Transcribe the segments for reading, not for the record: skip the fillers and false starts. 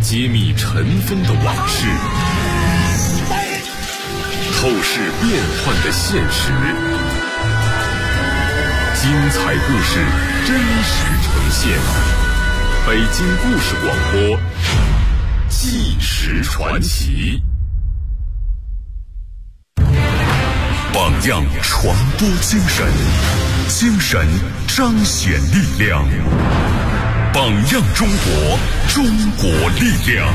揭秘尘封的往事，透视变幻的现实，精彩故事真实呈现。北京故事广播，纪实传奇。榜样传播精神，精神彰显力量。榜样中国，中国力量。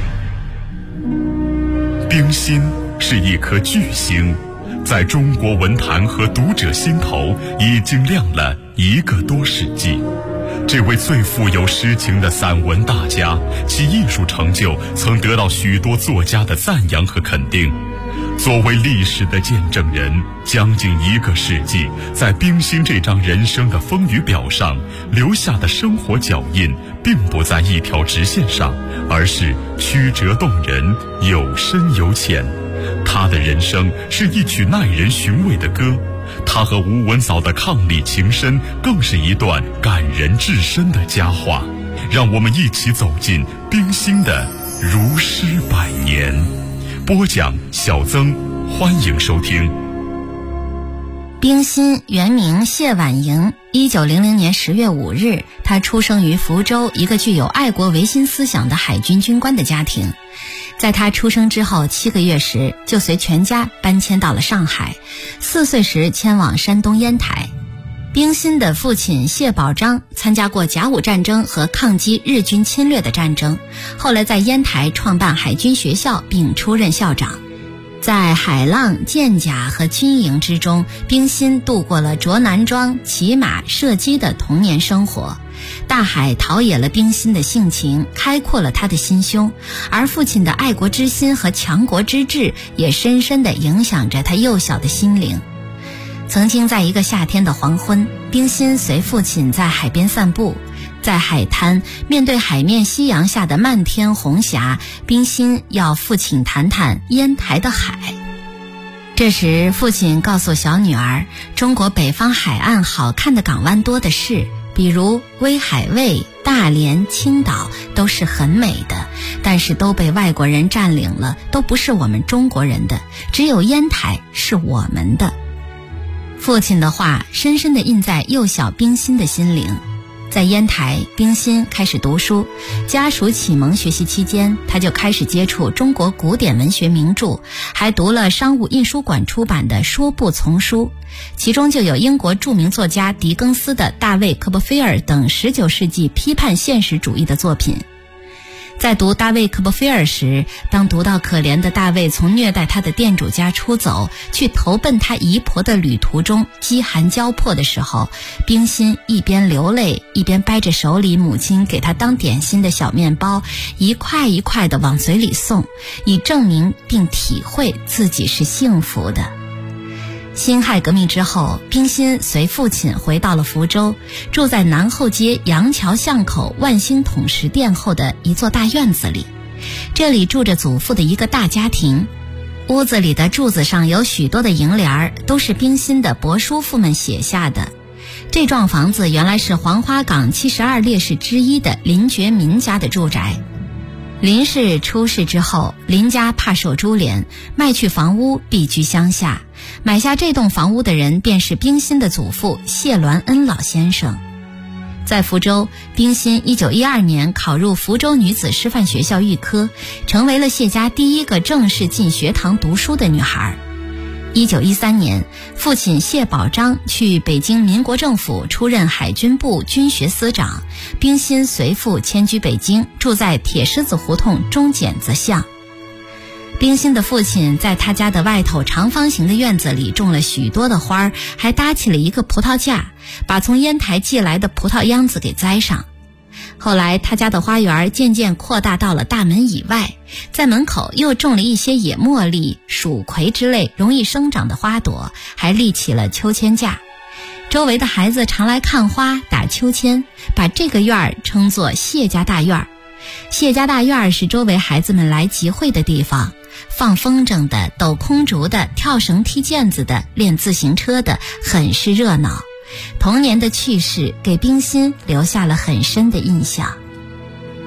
冰心是一颗巨星，在中国文坛和读者心头已经亮了1个多世纪。这位最富有诗情的散文大家，其艺术成就曾得到许多作家的赞扬和肯定。作为历史的见证人，将近1个世纪，在冰心这张人生的风雨表上留下的生活脚印，并不在一条直线上，而是曲折动人，有深有浅。他的人生是一曲耐人寻味的歌，他和吴文藻的伉俪情深，更是一段感人至深的佳话。让我们一起走进冰心的如诗百年。播讲小曾，欢迎收听。 冰心原名谢婉莹，1900年10月5日，她出生于福州一个具有爱国维新思想的海军军官的家庭。在她出生之后7个月时，就随全家搬迁到了上海，4岁时迁往山东烟台。冰心的父亲谢宝章参加过甲午战争和抗击日军侵略的战争，后来在烟台创办海军学校并出任校长。在海浪、舰甲和军营之中，冰心度过了着男装、骑马、射击的童年生活。大海陶冶了冰心的性情，开阔了他的心胸，而父亲的爱国之心和强国之志也深深地影响着他幼小的心灵。曾经在一个夏天的黄昏，冰心随父亲在海边散步，在海滩面对海面夕阳下的漫天红霞，冰心要父亲谈谈烟台的海。这时父亲告诉小女儿，中国北方海岸好看的港湾多的是，比如威海卫、大连、青岛都是很美的，但是都被外国人占领了，都不是我们中国人的，只有烟台是我们的。父亲的话深深地印在幼小冰心的心灵。在烟台，冰心开始读书，家属启蒙学习期间，他就开始接触中国古典文学名著，还读了商务印书馆出版的说部丛书，其中就有英国著名作家狄更斯的《大卫·科波菲尔》等19世纪批判现实主义的作品。在读大卫·科波菲尔时，当读到可怜的大卫从虐待他的店主家出走，去投奔他姨婆的旅途中饥寒交迫的时候，冰心一边流泪，一边掰着手里母亲给他当点心的小面包，一块一块地往嘴里送，以证明并体会自己是幸福的。辛亥革命之后，冰心随父亲回到了福州，住在南后街杨桥巷口万兴统食店后的一座大院子里。这里住着祖父的一个大家庭，屋子里的柱子上有许多的楹联，都是冰心的伯叔父们写下的。这幢房子原来是黄花岗72烈士之一的林觉民家的住宅。林氏出事之后，林家怕受株连，卖去房屋，避居乡下。买下这栋房屋的人便是冰心的祖父谢鸾恩老先生。在福州，冰心1912年考入福州女子师范学校预科，成为了谢家第1个正式进学堂读书的女孩。1913年，父亲谢宝章去北京民国政府出任海军部军学司长，冰心随父迁居北京，住在铁狮子胡同中剪子巷。冰心的父亲在他家的外头长方形的院子里种了许多的花，还搭起了一个葡萄架，把从烟台寄来的葡萄秧子给栽上。后来他家的花园渐渐扩大到了大门以外，在门口又种了一些野茉莉、蜀葵之类容易生长的花朵，还立起了秋千架。周围的孩子常来看花、打秋千，把这个院儿称作谢家大院。谢家大院是周围孩子们来集会的地方，放风筝的、抖空竹的、跳绳踢毽子的、练自行车的，很是热闹。童年的趣事给冰心留下了很深的印象。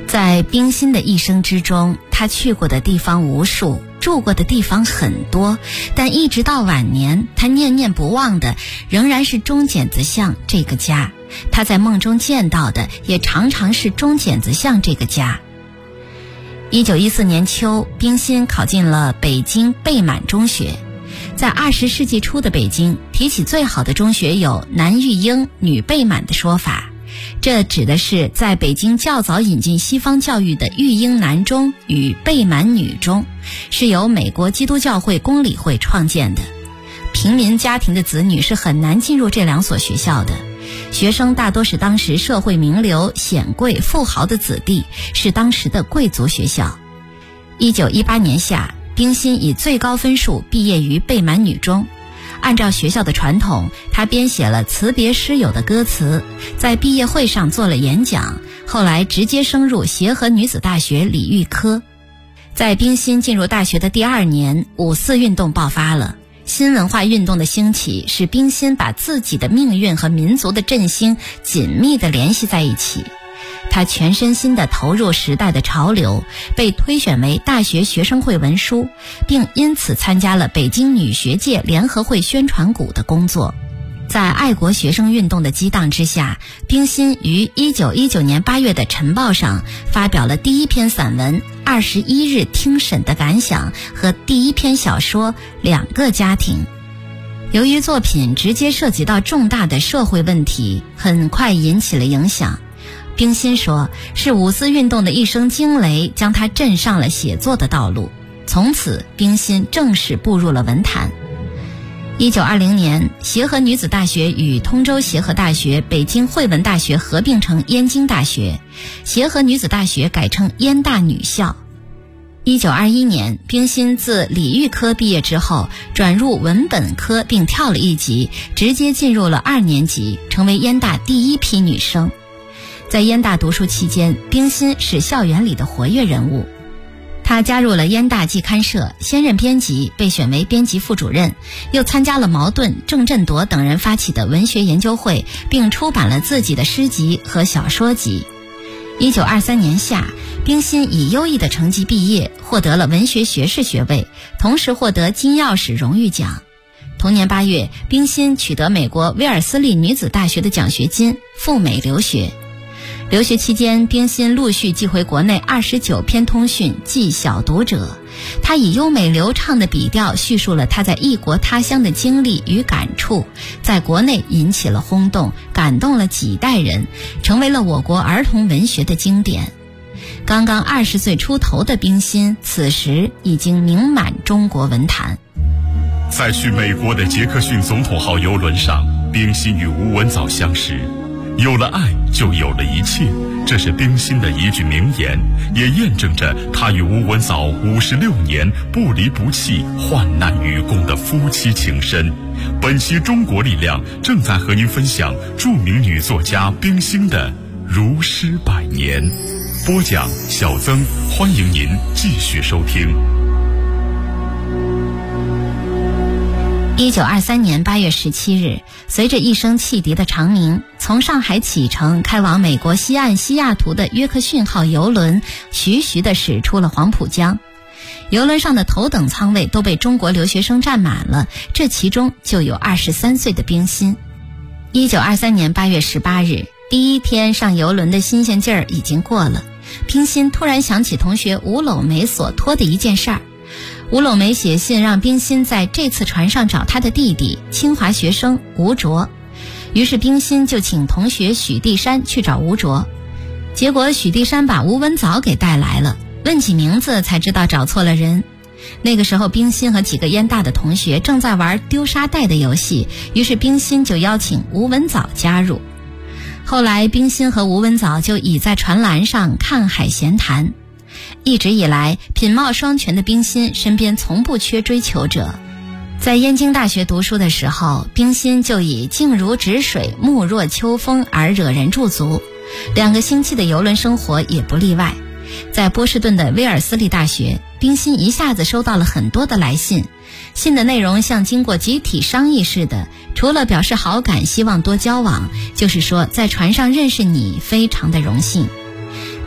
在冰心的一生之中，他去过的地方无数，住过的地方很多，但一直到晚年，他念念不忘的仍然是中剪子巷这个家。他在梦中见到的也常常是中剪子巷这个家。1914年秋，冰心考进了北京贝满中学。在20世纪初的北京，提起最好的中学有男育英、女贝满的说法。这指的是在北京较早引进西方教育的育英男中与贝满女中，是由美国基督教会公理会创建的。平民家庭的子女是很难进入这两所学校的，学生大多是当时社会名流、显贵、富豪的子弟，是当时的贵族学校。1918年夏，冰心以最高分数毕业于贝满女中。按照学校的传统，他编写了辞别师友的歌词，在毕业会上做了演讲，后来直接升入协和女子大学理育科。在冰心进入大学的第2年，5·4运动爆发了。新文化运动的兴起使冰心把自己的命运和民族的振兴紧密地联系在一起。他全身心地投入时代的潮流，被推选为大学学生会文书，并因此参加了北京女学界联合会宣传股的工作。在爱国学生运动的激荡之下，冰心于1919年8月的《晨报》上发表了第一篇散文《21日听审的感想》和第一篇小说《2个家庭》。由于作品直接涉及到重大的社会问题，很快引起了影响。冰心说，是5·4运动的一声惊雷将他震上了写作的道路。从此，冰心正式步入了文坛。1920年，协和女子大学与通州协和大学、北京汇文大学合并成燕京大学，协和女子大学改称燕大女校。1921年，冰心自理育科毕业之后，转入文本科并跳了一级，直接进入了2年级，成为燕大第一批女生。在燕大读书期间，冰心是校园里的活跃人物。他加入了燕大季刊社，先任编辑，被选为编辑副主任，又参加了茅盾、郑振铎等人发起的文学研究会，并出版了自己的诗集和小说集。1923年夏，冰心以优异的成绩毕业，获得了文学学士学位，同时获得金钥匙荣誉奖。同年8月，冰心取得美国威尔斯利女子大学的奖学金，赴美留学。留学期间，冰心陆续寄回国内29篇通讯寄小读者。他以优美流畅的笔调叙述了他在异国他乡的经历与感触，在国内引起了轰动，感动了几代人，成为了我国儿童文学的经典。刚刚20岁出头的冰心，此时已经名满中国文坛。 在去美国的杰克逊总统号邮轮上，冰心与吴文藻相识。有了爱，就有了一切，这是冰心的一句名言，也验证着他与吴文藻56年不离不弃、患难与共的夫妻情深。本期中国力量正在和您分享著名女作家冰心的如诗百年。播讲小曾，欢迎您继续收听。 1923年8月17日，随着一声汽笛的长鸣，从上海启程开往美国西岸西雅图的约克逊号邮轮徐徐地驶出了黄浦江。邮轮上的头等舱位都被中国留学生占满了，这其中就有23岁的冰心。1923年8月18日，第一天上邮轮的新鲜劲儿已经过了，冰心突然想起同学吴柳梅所托的一件事儿。吴柳梅写信让冰心在这次船上找他的弟弟，清华学生吴卓。于是冰心就请同学许地山去找吴卓，结果许地山把吴文藻给带来了，问起名字才知道找错了人。那个时候冰心和几个燕大的同学正在玩丢沙袋的游戏，于是冰心就邀请吴文藻加入。后来冰心和吴文藻就倚在船栏上看海闲谈。一直以来，品貌双全的冰心身边从不缺追求者。在燕京大学读书的时候，冰心就以静如止水、目若秋风而惹人驻足。2个星期的邮轮生活也不例外。在波士顿的威尔斯利大学，冰心一下子收到了很多的来信，信的内容像经过集体商议似的，除了表示好感，希望多交往，就是说在船上认识你非常的荣幸。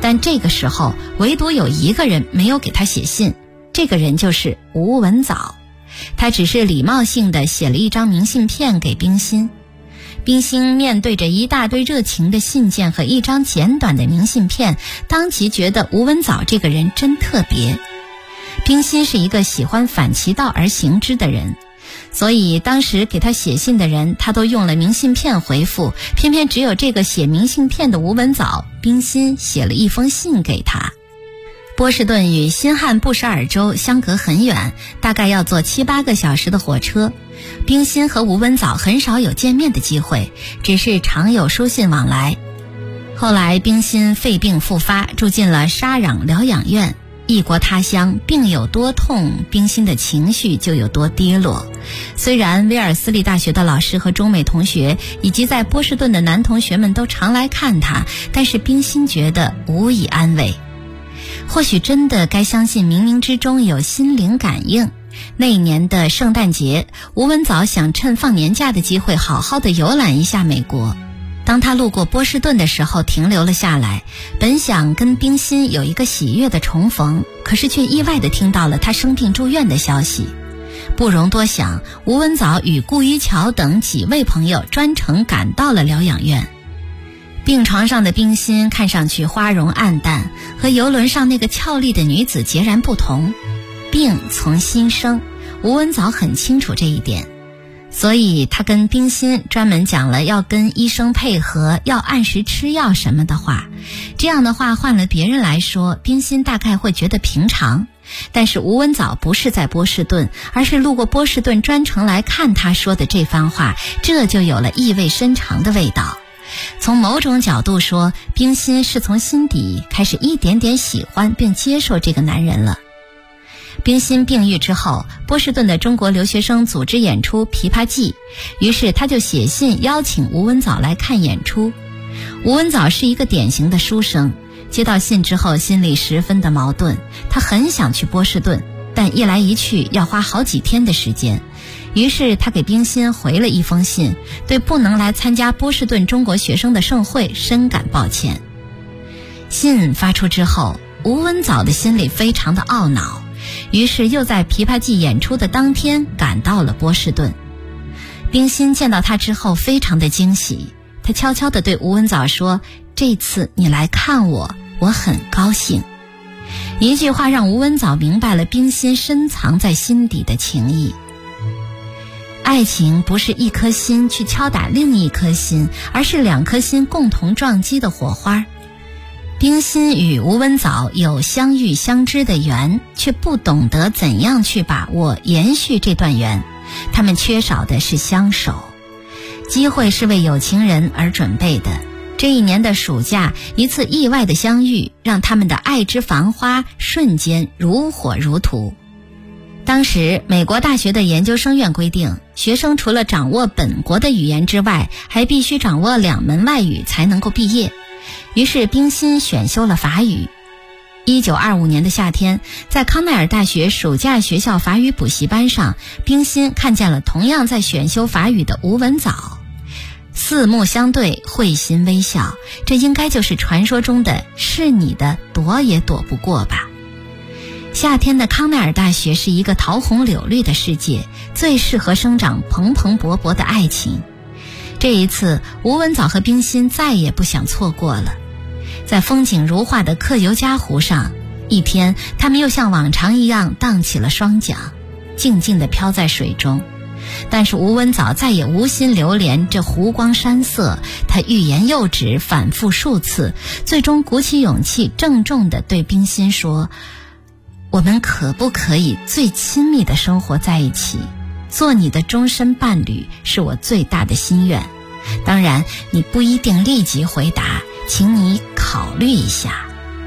但这个时候唯独有一个人没有给他写信，这个人就是吴文藻。他只是礼貌性地写了一张明信片给冰心。冰心面对着一大堆热情的信件和一张简短的明信片，当即觉得吴文藻这个人真特别。冰心是一个喜欢反其道而行之的人，所以当时给他写信的人，他都用了明信片回复，偏偏只有这个写明信片的吴文藻，冰心写了一封信给他。波士顿与新罕布什尔州相隔很远，大概要坐7-8个小时的火车。冰心和吴文藻很少有见面的机会，只是常有书信往来。后来冰心肺病复发，住进了沙壤疗养院。异国他乡，病有多痛，冰心的情绪就有多跌落。虽然威尔斯利大学的老师和中美同学以及在波士顿的男同学们都常来看他，但是冰心觉得无以安慰。或许真的该相信冥冥之中有心灵感应。那一年的圣诞节，吴文藻想趁放年假的机会好好的游览一下美国。当他路过波士顿的时候，停留了下来，本想跟冰心有一个喜悦的重逢，可是却意外地听到了他生病住院的消息。不容多想，吴文藻与顾一桥等几位朋友专程赶到了疗养院。病床上的冰心看上去花容暗淡，和游轮上那个俏丽的女子截然不同。病从心生，吴文藻很清楚这一点，所以他跟冰心专门讲了要跟医生配合，要按时吃药什么的话。这样的话换了别人来说，冰心大概会觉得平常，但是吴文藻不是在波士顿，而是路过波士顿专程来看他说的这番话，这就有了意味深长的味道。从某种角度说，冰心是从心底开始一点点喜欢并接受这个男人了。冰心病愈之后，波士顿的中国留学生组织演出《琵琶记》，于是他就写信邀请吴文藻来看演出。吴文藻是一个典型的书生，接到信之后心里十分的矛盾，他很想去波士顿，但一来一去要花好几天的时间。于是他给冰心回了一封信，对不能来参加波士顿中国学生的盛会深感抱歉。信发出之后，吴文藻的心里非常的懊恼，于是又在琵琶记演出的当天赶到了波士顿。冰心见到他之后非常的惊喜，他悄悄地对吴文藻说，这次你来看我，我很高兴。一句话让吴文藻明白了冰心深藏在心底的情谊。爱情不是一颗心去敲打另一颗心，而是两颗心共同撞击的火花。冰心与吴文藻有相遇相知的缘，却不懂得怎样去把握延续这段缘，他们缺少的是相守。机会是为有情人而准备的，这一年的暑假，一次意外的相遇，让他们的爱之繁花瞬间如火如荼。当时美国大学的研究生院规定，学生除了掌握本国的语言之外，还必须掌握2门外语才能够毕业。于是冰心选修了法语。1925年的夏天，在康奈尔大学暑假学校法语补习班上，冰心看见了同样在选修法语的吴文藻。四目相对，会心微笑，这应该就是传说中的是你的躲也躲不过吧。夏天的康奈尔大学是一个桃红柳绿的世界，最适合生长蓬蓬勃勃的爱情。这一次，吴文藻和冰心再也不想错过了。在风景如画的克尤加湖上，一天，他们又像往常一样荡起了双桨，静静地飘在水中。但是吴文藻再也无心留恋这湖光山色，他欲言又止，反复数次，最终鼓起勇气，郑重地对冰心说，我们可不可以最亲密的生活在一起？做你的终身伴侣是我最大的心愿。当然，你不一定立即回答，请你考虑一下。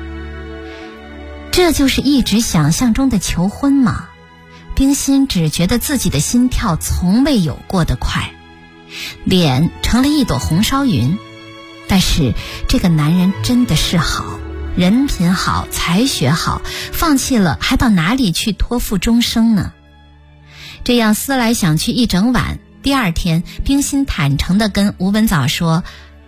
这就是一直想象中的求婚吗？冰心只觉得自己的心跳从未有过的快，脸成了一朵红烧云。但是这个男人真的是好，人品好，才学好，放弃了还到哪里去托付终生呢？这样思来想去一整晚，第二天冰心坦诚地跟吴文藻说，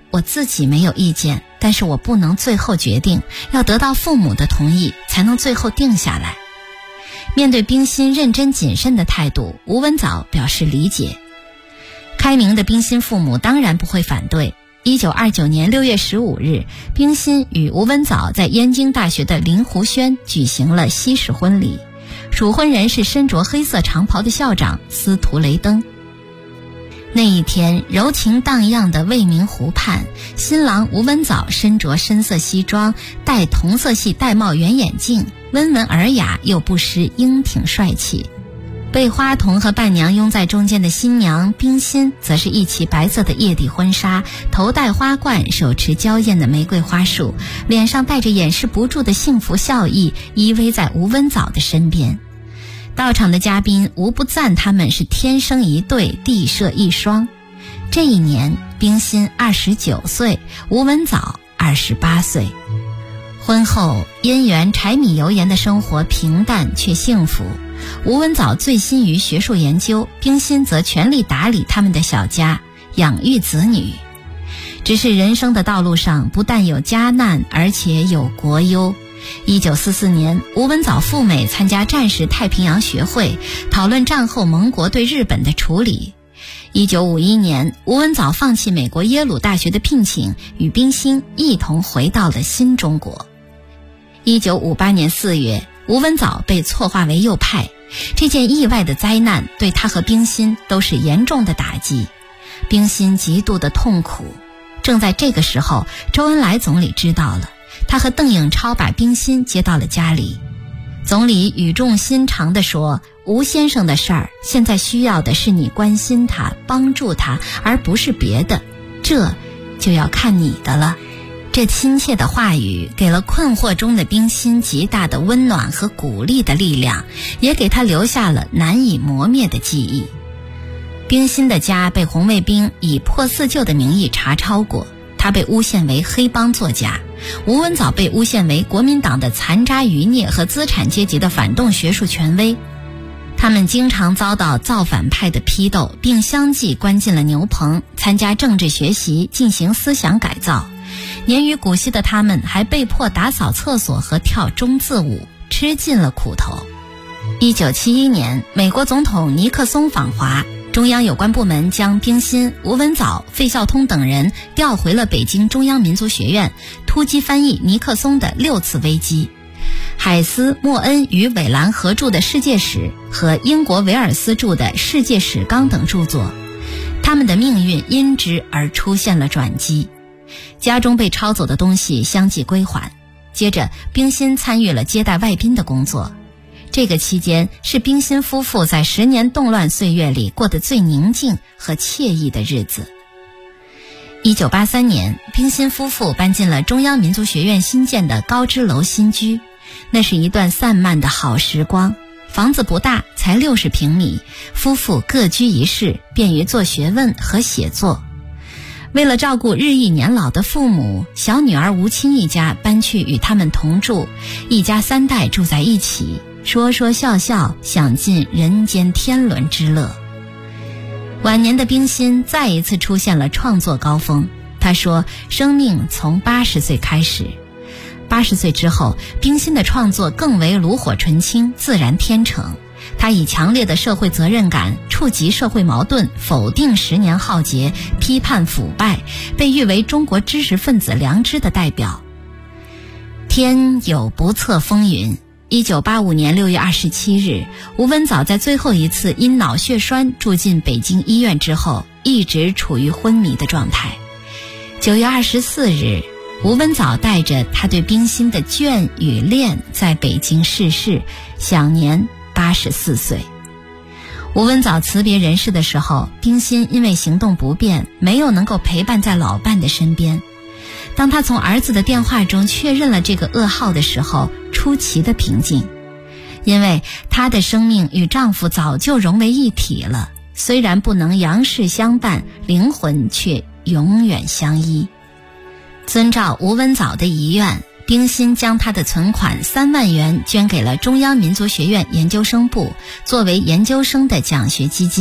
我自己没有意见，但是我不能最后决定，要得到父母的同意才能最后定下来。面对冰心认真谨慎的态度，吴文藻表示理解。开明的冰心父母当然不会反对。1929年6月15日，冰心与吴文藻在燕京大学的临湖轩举行了西式婚礼，主婚人是身着黑色长袍的校长司徒雷登。那一天，柔情荡漾的未名湖畔，新郎吴文藻身着深色西装，戴同色系玳瑁圆眼镜，温文尔雅又不失英挺帅气。被花童和伴娘拥在中间的新娘冰心，则是一袭白色的叶底婚纱，头戴花冠，手持娇艳的玫瑰花束，脸上带着掩饰不住的幸福笑意，依偎在吴文藻的身边。到场的嘉宾无不赞他们是天生一对，地设一双。这一年，冰心29岁，吴文藻28岁。婚后，姻缘柴米油盐的生活平淡却幸福。吴文藻醉心于学术研究，冰心则全力打理他们的小家，养育子女。只是人生的道路上不但有家难，而且有国忧。1944年，吴文藻赴美参加战时太平洋学会，讨论战后盟国对日本的处理。1951年，吴文藻放弃美国耶鲁大学的聘请，与冰心一同回到了新中国。1958年4月，吴文藻被错划为右派，这件意外的灾难对他和冰心都是严重的打击，冰心极度的痛苦。正在这个时候，周恩来总理知道了，他和邓颖超把冰心接到了家里。总理语重心长地说，吴先生的事儿，现在需要的是你关心他，帮助他，而不是别的，这就要看你的了。这亲切的话语给了困惑中的冰心极大的温暖和鼓励的力量，也给他留下了难以磨灭的记忆。冰心的家被红卫兵以破四旧的名义查抄过，他被诬陷为黑帮作家，吴文藻被诬陷为国民党的残渣余孽和资产阶级的反动学术权威。他们经常遭到造反派的批斗，并相继关进了牛棚，参加政治学习，进行思想改造。年逾古稀的他们还被迫打扫厕所和跳中字舞，吃尽了苦头。1971年，美国总统尼克松访华，中央有关部门将冰心、吴文藻、费孝通等人调回了北京中央民族学院，突击翻译尼克松的6次危机。海斯、莫恩与韦兰合著的《世界史》和英国维尔斯著的《世界史纲》等著作，他们的命运因之而出现了转机。家中被抄走的东西相继归还，接着冰心参与了接待外宾的工作。这个期间是冰心夫妇在10年动乱岁月里过得最宁静和惬意的日子。1983年，冰心夫妇搬进了中央民族学院新建的高枝楼新居，那是一段散漫的好时光。房子不大，才60平米，夫妇各居一室，便于做学问和写作。为了照顾日益年老的父母，小女儿吴清一家搬去与他们同住，一家3代住在一起，说说笑笑，享尽人间天伦之乐。晚年的冰心再一次出现了创作高峰。她说，生命从80岁开始。80岁之后，冰心的创作更为炉火纯青，自然天成。他以强烈的社会责任感触及社会矛盾，否定10年浩劫，批判腐败，被誉为中国知识分子良知的代表。天有不测风云。1985年6月27日，吴文藻在最后一次因脑血栓住进北京医院之后，一直处于昏迷的状态。9月24日，吴文藻带着他对冰心的眷与恋在北京逝世，享年84岁。吴文藻辞别人世的时候，冰心因为行动不便，没有能够陪伴在老伴的身边。当他从儿子的电话中确认了这个噩耗的时候，出奇的平静，因为她的生命与丈夫早就融为一体了，虽然不能阳世相伴，灵魂却永远相依。遵照吴文藻的遗愿，冰心将她的存款3万元捐给了中央民族学院研究生部，作为研究生的奖学基金。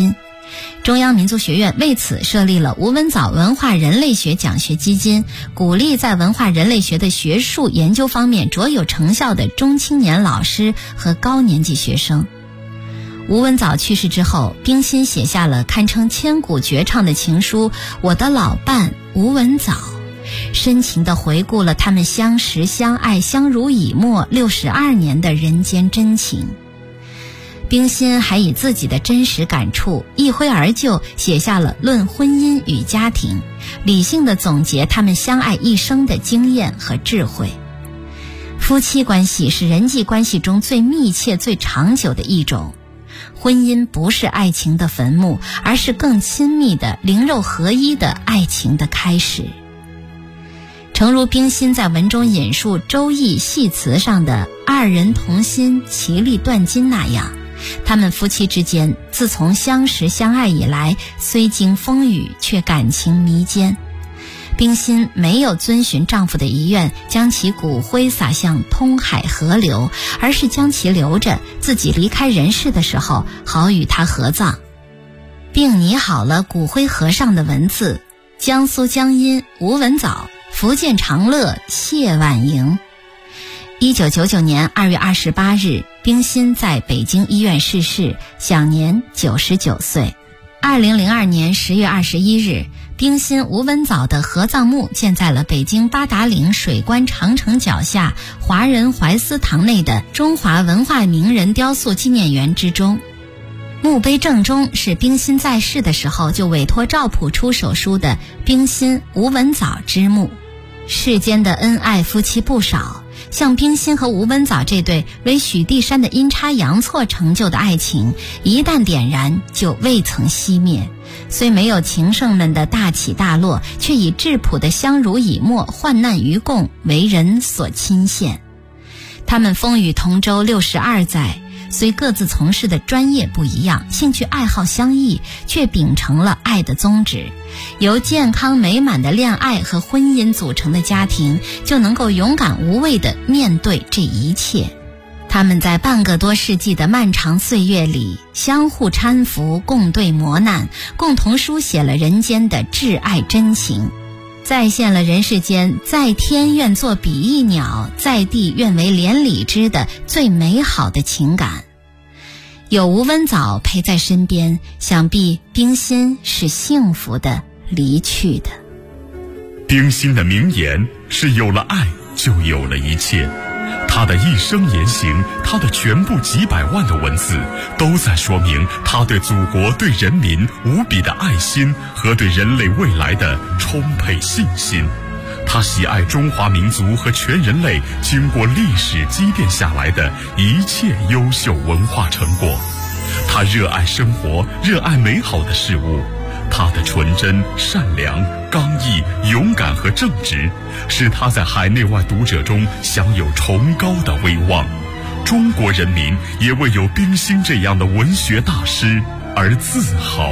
中央民族学院为此设立了吴文藻文化人类学奖学基金，鼓励在文化人类学的学术研究方面卓有成效的中青年老师和高年级学生。吴文藻去世之后，冰心写下了堪称千古绝唱的情书《我的老伴吴文藻》，深情地回顾了他们相识相爱相濡以沫62年的人间真情。冰心还以自己的真实感触一挥而就，写下了《论婚姻与家庭》，理性地总结他们相爱一生的经验和智慧。夫妻关系是人际关系中最密切最长久的一种，婚姻不是爱情的坟墓，而是更亲密的灵肉合一的爱情的开始。诚如冰心在文中引述《周易》系辞上的二人同心，其利断金那样，他们夫妻之间自从相识相爱以来，虽经风雨，却感情弥坚。冰心没有遵循丈夫的遗愿，将其骨灰撒向通海河流，而是将其留着，自己离开人世的时候，好与他合葬，并拟好了骨灰盒上的文字：江苏江阴吴文藻，福建长乐谢婉莹。1999年2月28日，冰心在北京医院逝世，享年99岁。2002年10月21日，冰心吴文藻的合葬墓建在了北京八达岭水关长城脚下华人怀思堂内的中华文化名人雕塑纪念园之中。墓碑正中是冰心在世的时候就委托赵朴初手书的冰心吴文藻之墓。世间的恩爱夫妻不少，像冰心和吴文藻这对为许地山的阴差阳错成就的爱情，一旦点燃就未曾熄灭。虽没有情圣们的大起大落，却以质朴的相濡以沫、患难与共为人所钦羡。他们风雨同舟62载，虽各自从事的专业不一样，兴趣爱好相异，却秉承了爱的宗旨。由健康美满的恋爱和婚姻组成的家庭，就能够勇敢无畏地面对这一切。他们在半个多世纪的漫长岁月里，相互搀扶，共对磨难，共同书写了人间的挚爱真情，再现了人世间在天愿作比翼鸟，在地愿为连理枝的最美好的情感。有吴文藻陪在身边，想必冰心是幸福的离去的。 冰心的名言是有了爱就有了一切，他的一生言行，他的全部几百万的文字，都在说明他对祖国对人民无比的爱心和对人类未来的充沛信心。他喜爱中华民族和全人类经过历史积淀下来的一切优秀文化成果。他热爱生活，热爱美好的事物。他的纯真、善良、刚毅、勇敢和正直，使他在海内外读者中享有崇高的威望。中国人民也为有冰心这样的文学大师而自豪。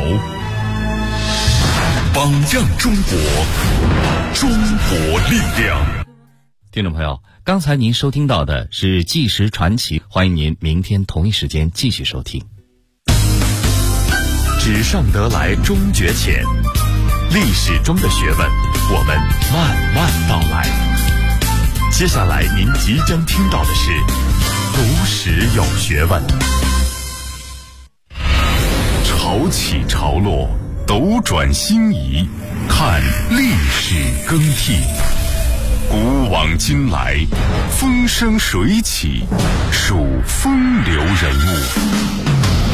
榜样中国，中国力量。 听众朋友，刚才您收听到的是《纪实传奇》，欢迎您明天同一时间继续收听。 纸上得来终觉浅，历史中的学问，我们慢慢道来。接下来您即将听到的是读史有学问。潮起潮落，斗转星移，看历史更替。古往今来，风生水起，数风流人物。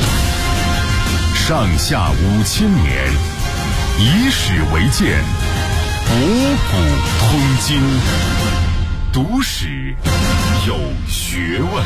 上下5000年，以史为鉴，博古通今。读史有学问。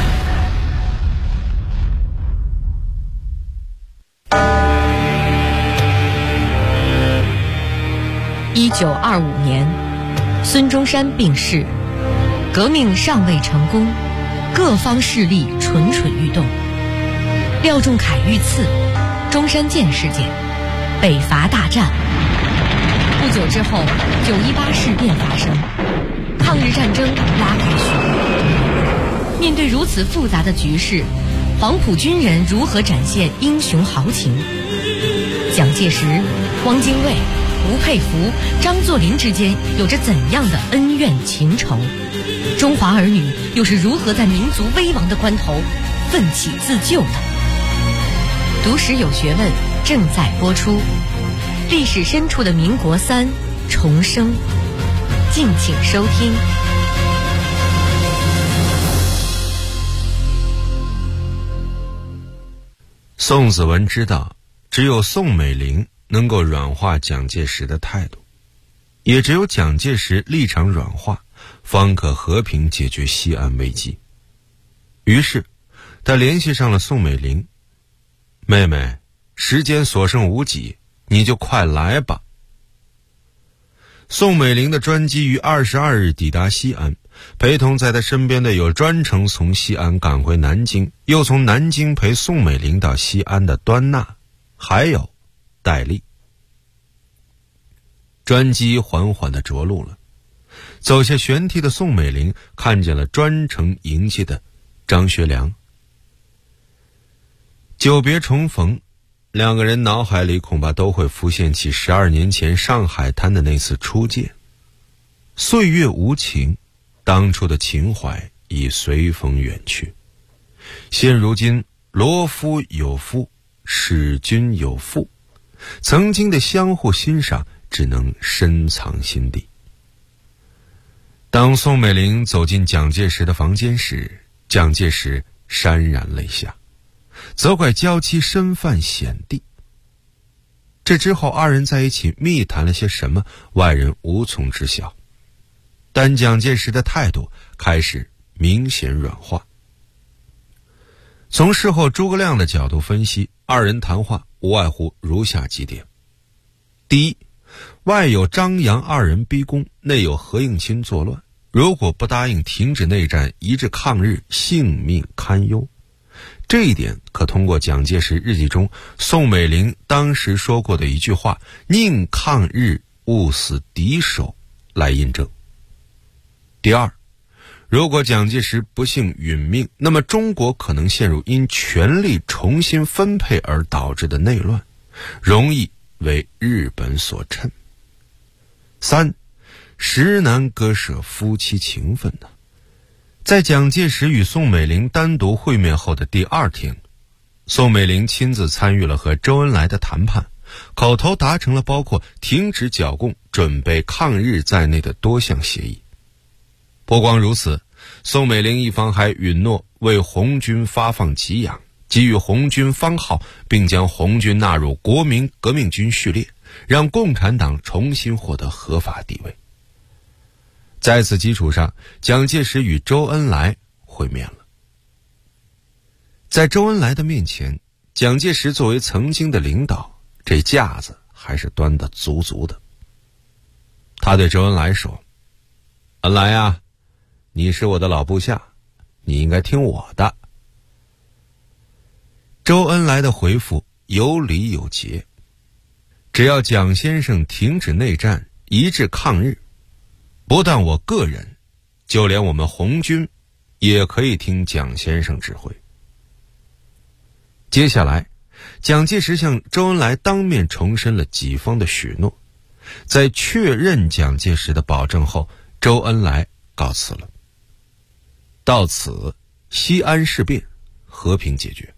1925年，孙中山病逝，革命尚未成功，各方势力蠢蠢欲动。廖仲恺遇刺，中山舰事件，北伐大战。不久之后，918事变发生，抗日战争拉开序幕。面对如此复杂的局势，黄埔军人如何展现英雄豪情？ 蒋介石、汪精卫、吴佩孚、张作霖之间有着怎样的恩怨情仇？中华儿女又是如何在民族危亡的关头奋起自救的？读史有学问正在播出，历史深处的民国3重生，敬请收听。 宋子文知道，只有宋美龄能够软化蒋介石的态度，也只有蒋介石立场软化，方可和平解决西安危机。于是他联系上了宋美龄，妹妹，时间所剩无几，你就快来吧。宋美龄的专机于22日抵达西安，陪同在他身边的有专程从西安赶回南京，又从南京陪宋美龄到西安的端纳，还有戴笠。专机缓缓地着陆了，走下舷梯的宋美龄看见了专程迎接的张学良。久别重逢，两个人脑海里恐怕都会浮现起12年前上海滩的那次初见。岁月无情，当初的情怀已随风远去。现如今罗夫有夫，使君有妇，曾经的相互欣赏只能深藏心底。当宋美龄走进蒋介石的房间时，蒋介石潸然泪下，责怪娇妻身犯险地。这之后二人在一起密谈了些什么，外人无从知晓，但蒋介石的态度开始明显软化。从事后诸葛亮的角度分析，二人谈话无外乎如下几点：第一，外有张杨二人逼宫，内有何应钦作乱，如果不答应停止内战，一致抗日，性命堪忧。这一点可通过蒋介石日记中宋美龄当时说过的一句话“宁抗日，勿死敌手”来印证。第二，如果蒋介石不幸殒命，那么中国可能陷入因权力重新分配而导致的内乱，容易为日本所趁。三，实难割舍夫妻情分呢。在蒋介石与宋美龄单独会面后的第2天，宋美龄亲自参与了和周恩来的谈判，口头达成了包括停止剿共、准备抗日在内的多项协议。不光如此，宋美龄一方还允诺为红军发放给养，给予红军番号，并将红军纳入国民革命军序列，让共产党重新获得合法地位。在此基础上，蒋介石与周恩来会面了。在周恩来的面前，蒋介石作为曾经的领导，这架子还是端得足足的。他对周恩来说：“恩来啊，你是我的老部下，你应该听我的。”周恩来的回复有理有节：只要蒋先生停止内战，一致抗日，不但我个人，就连我们红军也可以听蒋先生指挥。接下来，蒋介石向周恩来当面重申了己方的许诺，在确认蒋介石的保证后，周恩来告辞了。到此，西安事变和平解决，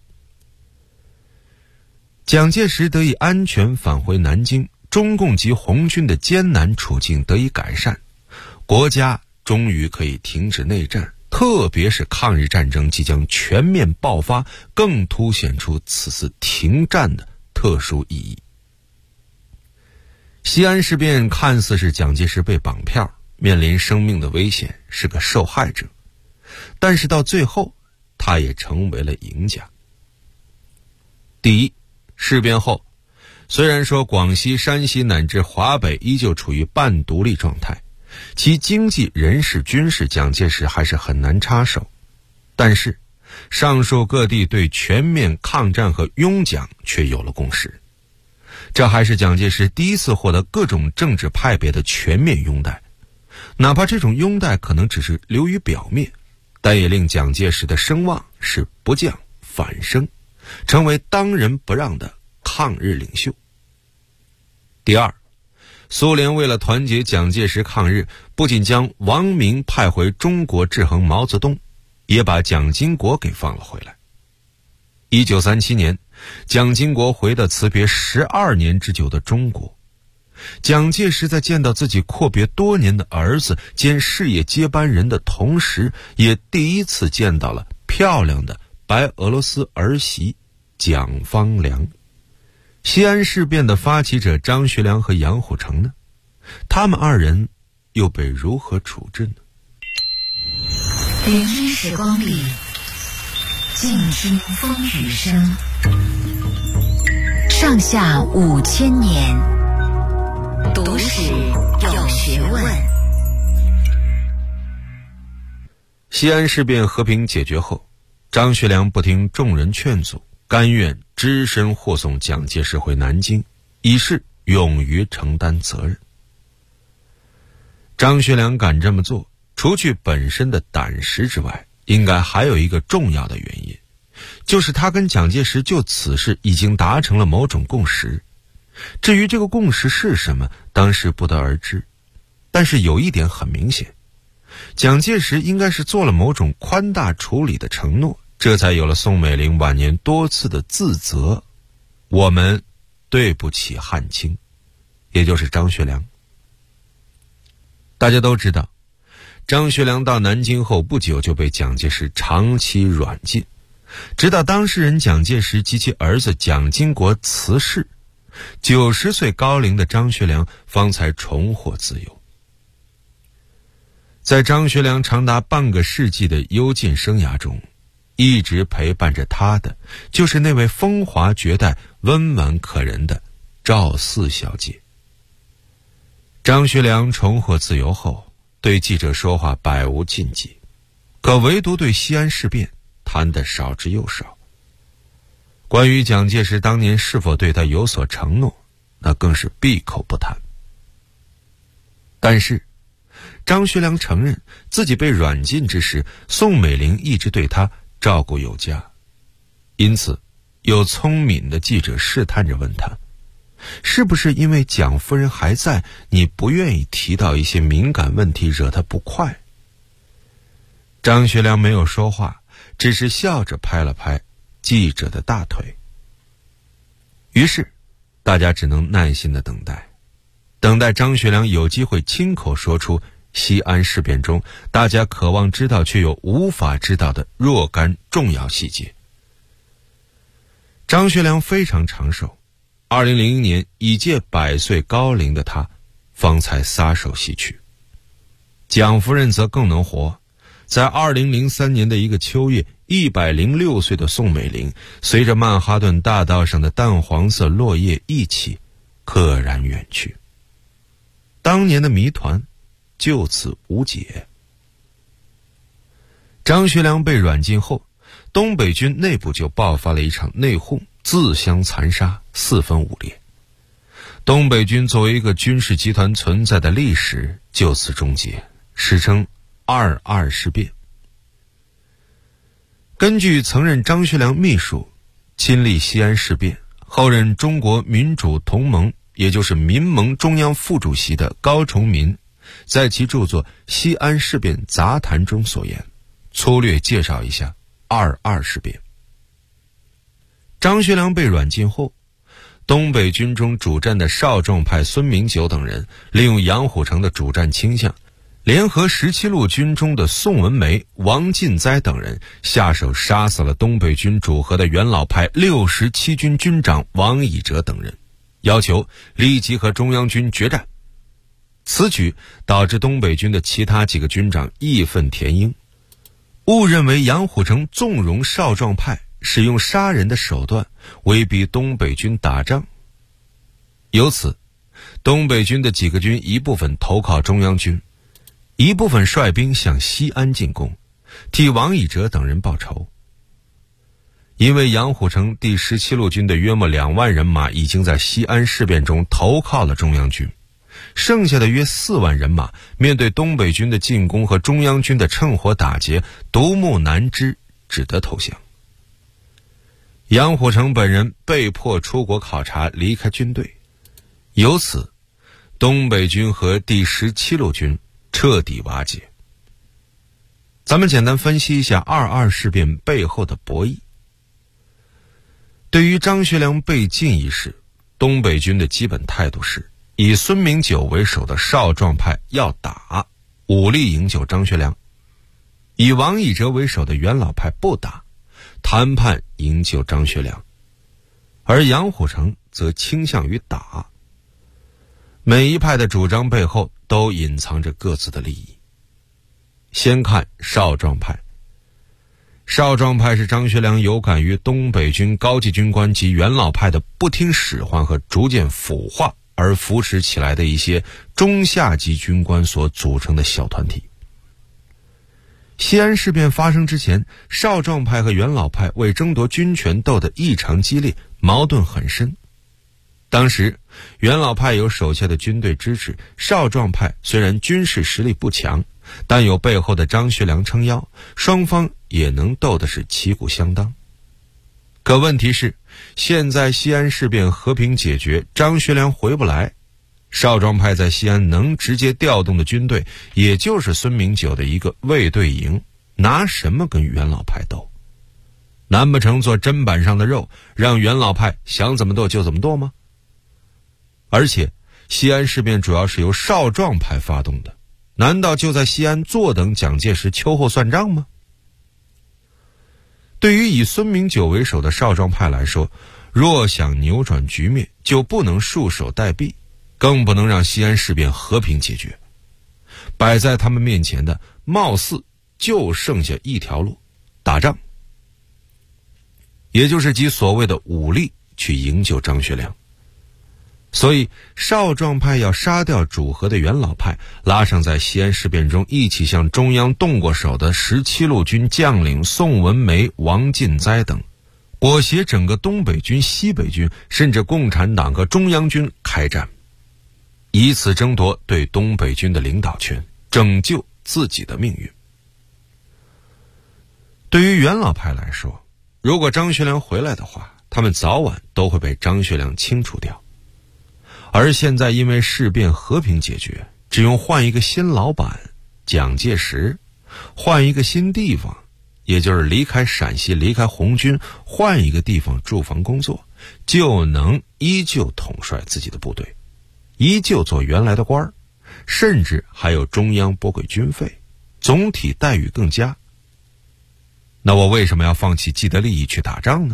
蒋介石得以安全返回南京，中共及红军的艰难处境得以改善，国家终于可以停止内战，特别是抗日战争即将全面爆发，更凸显出此次停战的特殊意义。西安事变看似是蒋介石被绑票，面临生命的危险，是个受害者，但是到最后他也成为了赢家。第一，事变后，虽然说广西、山西乃至华北依旧处于半独立状态，其经济、人事、军事蒋介石还是很难插手，但是上述各地对全面抗战和拥蒋却有了共识。这还是蒋介石第一次获得各种政治派别的全面拥戴，哪怕这种拥戴可能只是流于表面，但也令蒋介石的声望是不降反升，成为当仁不让的抗日领袖。第二，苏联为了团结蒋介石抗日，不仅将王明派回中国制衡毛泽东，也把蒋经国给放了回来。1937年，蒋经国回到辞别12年之久的中国。蒋介石在见到自己阔别多年的儿子兼事业接班人的同时，也第一次见到了漂亮的白俄罗斯儿媳蒋方良。西安事变的发起者张学良和杨虎城呢？他们二人又被如何处置呢？ 聆听时光里，静听风雨声。上下5000年，读史有学问。 西安事变和平解决后，张学良不听众人劝阻，甘愿只身护送蒋介石回南京，以示勇于承担责任。张学良敢这么做，除去本身的胆识之外，应该还有一个重要的原因，就是他跟蒋介石就此事已经达成了某种共识。至于这个共识是什么，当时不得而知。但是有一点很明显，蒋介石应该是做了某种宽大处理的承诺，这才有了宋美龄晚年多次的自责，我们对不起汉卿，也就是张学良。大家都知道，张学良到南京后不久就被蒋介石长期软禁，直到当事人蒋介石及其儿子蒋经国辞世，90岁高龄的张学良方才重获自由。在张学良长达半个世纪的幽禁生涯中，一直陪伴着他的就是那位风华绝代、温婉可人的赵四小姐。张学良重获自由后，对记者说话百无禁忌，可唯独对西安事变谈得少之又少。关于蒋介石当年是否对他有所承诺，那更是闭口不谈。但是张学良承认自己被软禁之时，宋美龄一直对他照顾有加，因此有聪明的记者试探着问他，是不是因为蒋夫人还在，你不愿意提到一些敏感问题，惹她不快？张学良没有说话，只是笑着拍了拍记者的大腿。于是大家只能耐心地等待张学良有机会亲口说出西安事变中大家渴望知道却又无法知道的若干重要细节。张学良非常长寿，2001年已届100岁高龄的他方才撒手西去。蒋夫人则更能活，在2003年的一个秋夜，106岁的宋美龄随着曼哈顿大道上的淡黄色落叶一起溘然远去。当年的谜团就此无解。张学良被软禁后，东北军内部就爆发了一场内讧，自相残杀，四分五裂。东北军作为一个军事集团存在的历史就此终结，史称22事变。根据曾任张学良秘书、亲历西安事变、后任中国民主同盟也就是民盟中央副主席的高崇民在其著作《西安事变杂谈》中所言，粗略介绍一下22事变。张学良被软禁后，东北军中主战的少壮派孙明九等人利用杨虎城的主战倾向，联合17路军中的宋文梅、王进哉等人下手杀死了东北军主和的元老派67军军长王以哲等人，要求立即和中央军决战。此举导致东北军的其他几个军长义愤填膺，误认为杨虎城纵容少壮派使用杀人的手段威逼东北军打仗。由此，东北军的几个军一部分投靠中央军，一部分率兵向西安进攻，替王以哲等人报仇。因为杨虎城第17路军的约莫2万人马已经在西安事变中投靠了中央军，剩下的约4万人马面对东北军的进攻和中央军的趁火打劫，独木难支，只得投降。 杨虎城本人被迫出国考察，离开军队，由此东北军和第17路军彻底瓦解。咱们简单分析一下22事变背后的博弈。对于张学良被禁一事，东北军的基本态度是以孙明九为首的少壮派要打，武力营救张学良；以王以哲为首的元老派不打，谈判营救张学良。而杨虎城则倾向于打。每一派的主张背后都隐藏着各自的利益。先看少壮派。少壮派是张学良有感于东北军高级军官及元老派的不听使唤和逐渐腐化而扶持起来的一些中下级军官所组成的小团体。西安事变发生之前，少壮派和元老派为争夺军权斗得异常激烈，矛盾很深。当时元老派有手下的军队支持，少壮派虽然军事实力不强，但有背后的张学良撑腰，双方也能斗的是旗鼓相当。可问题是，现在西安事变和平解决，张学良回不来，少壮派在西安能直接调动的军队也就是孙明九的一个卫队营，拿什么跟元老派斗？难不成做砧板上的肉，让元老派想怎么斗就怎么斗吗？而且西安事变主要是由少壮派发动的，难道就在西安坐等蒋介石秋后算账吗？对于以孙明九为首的少壮派来说，若想扭转局面，就不能束手待毙，更不能让西安事变和平解决。摆在他们面前的貌似就剩下一条路，打仗，也就是集所谓的武力去营救张学良。所以少壮派要杀掉主和的元老派，拉上在西安事变中一起向中央动过手的17路军将领宋文梅、王进哉等，裹挟整个东北军、西北军，甚至共产党和中央军开战，以此争夺对东北军的领导权，拯救自己的命运。对于元老派来说，如果张学良回来的话，他们早晚都会被张学良清除掉。而现在因为事变和平解决，只用换一个新老板蒋介石，换一个新地方，也就是离开陕西，离开红军，换一个地方驻防工作，就能依旧统帅自己的部队，依旧做原来的官儿，甚至还有中央拨给军费，总体待遇更佳。那我为什么要放弃既得利益去打仗呢？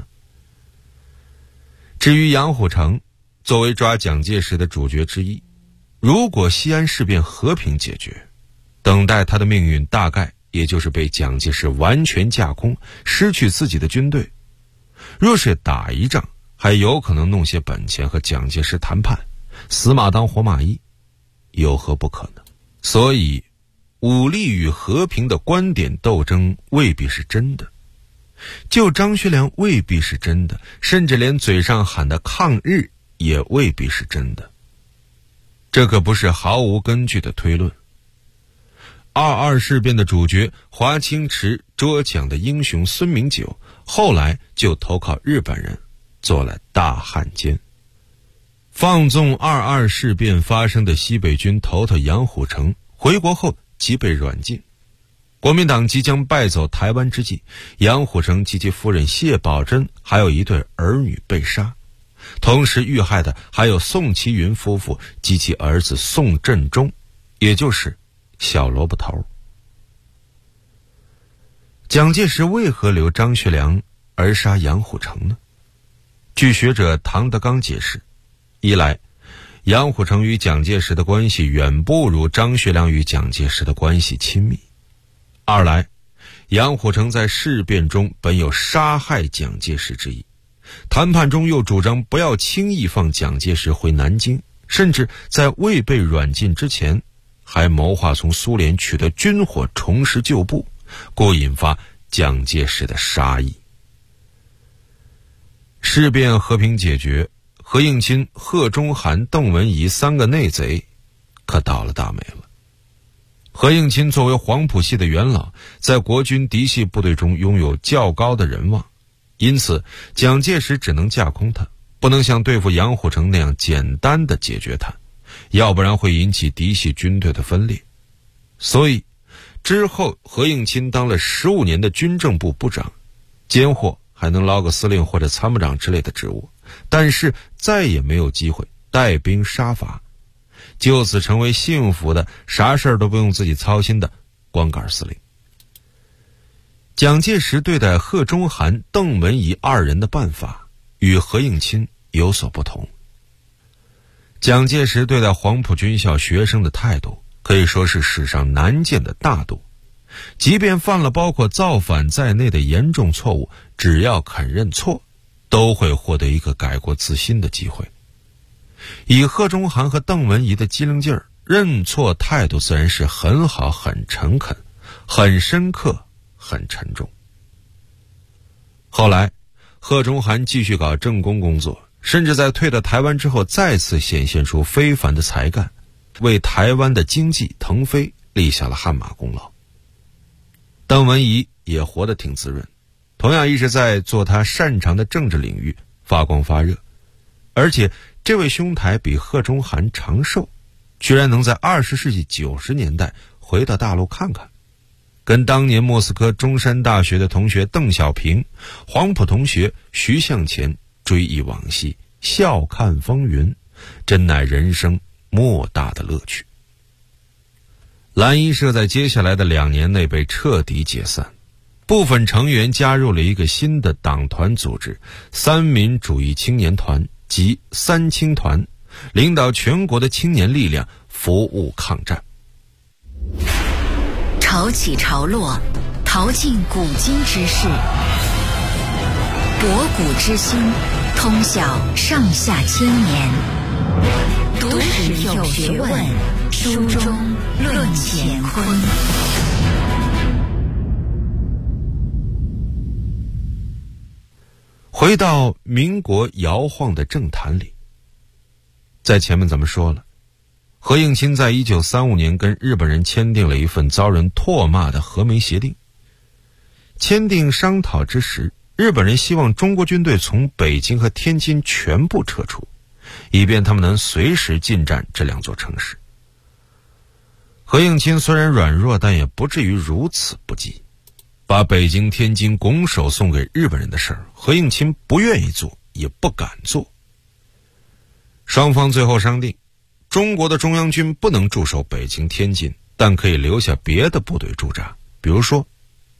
至于杨虎城作为抓蒋介石的主角之一，如果西安事变和平解决，等待他的命运大概也就是被蒋介石完全架空，失去自己的军队。若是打一仗，还有可能弄些本钱和蒋介石谈判，死马当活马医，有何不可能？所以武力与和平的观点斗争未必是真的，救张学良未必是真的，甚至连嘴上喊的抗日也未必是真的。这可不是毫无根据的推论。22事变的主角华清池捉蒋的英雄孙明九，后来就投靠日本人，做了大汉奸。放纵22事变发生的西北军头头杨虎城回国后即被软禁。国民党即将败走台湾之际，杨虎城及其夫人谢宝珍还有一对儿女被杀，同时遇害的还有宋其云夫妇及其儿子宋振中，也就是小萝卜头。蒋介石为何留张学良而杀杨虎城呢？据学者唐德刚解释，一来杨虎城与蒋介石的关系远不如张学良与蒋介石的关系亲密；二来杨虎城在事变中本有杀害蒋介石之意，谈判中又主张不要轻易放蒋介石回南京，甚至在未被软禁之前还谋划从苏联取得军火重拾旧部，故引发蒋介石的杀意。事变和平解决，何应钦、贺中涵、邓文仪三个内贼可倒了大霉了。何应钦作为黄埔系的元老，在国军嫡系部队中拥有较高的人望， 因此蒋介石只能架空他，不能像对付杨虎城那样简单的解决他，要不然会引起嫡系军队的分裂。所以之后何应钦当了15年的军政部部长，间或还能捞个司令或者参谋长之类的职务，但是再也没有机会带兵杀伐，就此成为幸福的啥事儿都不用自己操心的光杆司令。蒋介石对待贺中涵、邓文仪二人的办法与何应钦有所不同。蒋介石对待黄埔军校学生的态度可以说是史上难见的大度，即便犯了包括造反在内的严重错误，只要肯认错，都会获得一个改过自新的机会。以贺中涵和邓文仪的机灵劲儿，认错态度自然是很好、很诚恳、很深刻、很沉重。后来贺中涵继续搞政工工作，甚至在退到台湾之后再次显现出非凡的才干，为台湾的经济腾飞立下了汗马功劳。邓文仪也活得挺滋润，同样一直在做他擅长的政治领域发光发热，而且这位兄台比贺中涵长寿，居然能在20世纪90年代回到大陆看看，跟当年莫斯科中山大学的同学邓小平、黄埔同学徐向前追忆往昔，笑看风云，真乃人生莫大的乐趣。蓝衣社在接下来的2年内被彻底解散，部分成员加入了一个新的党团组织——三民主义青年团及三青团，领导全国的青年力量服务抗战。 潮起潮落，淘尽古今之事，博古之今，通晓上下千年。读史有学问，书中论乾坤。 回到民国摇晃的政坛里，在前面咱们说了，何应钦在1935年跟日本人签订了一份遭人唾骂的和美协定。签订商讨之时，日本人希望中国军队从北京和天津全部撤出，以便他们能随时进占这2座城市。何应钦虽然软弱，但也不至于如此不济。把北京、天津拱手送给日本人的事儿，何应钦不愿意做，也不敢做。双方最后商定，中国的中央军不能驻守北京、天津，但可以留下别的部队驻扎，比如说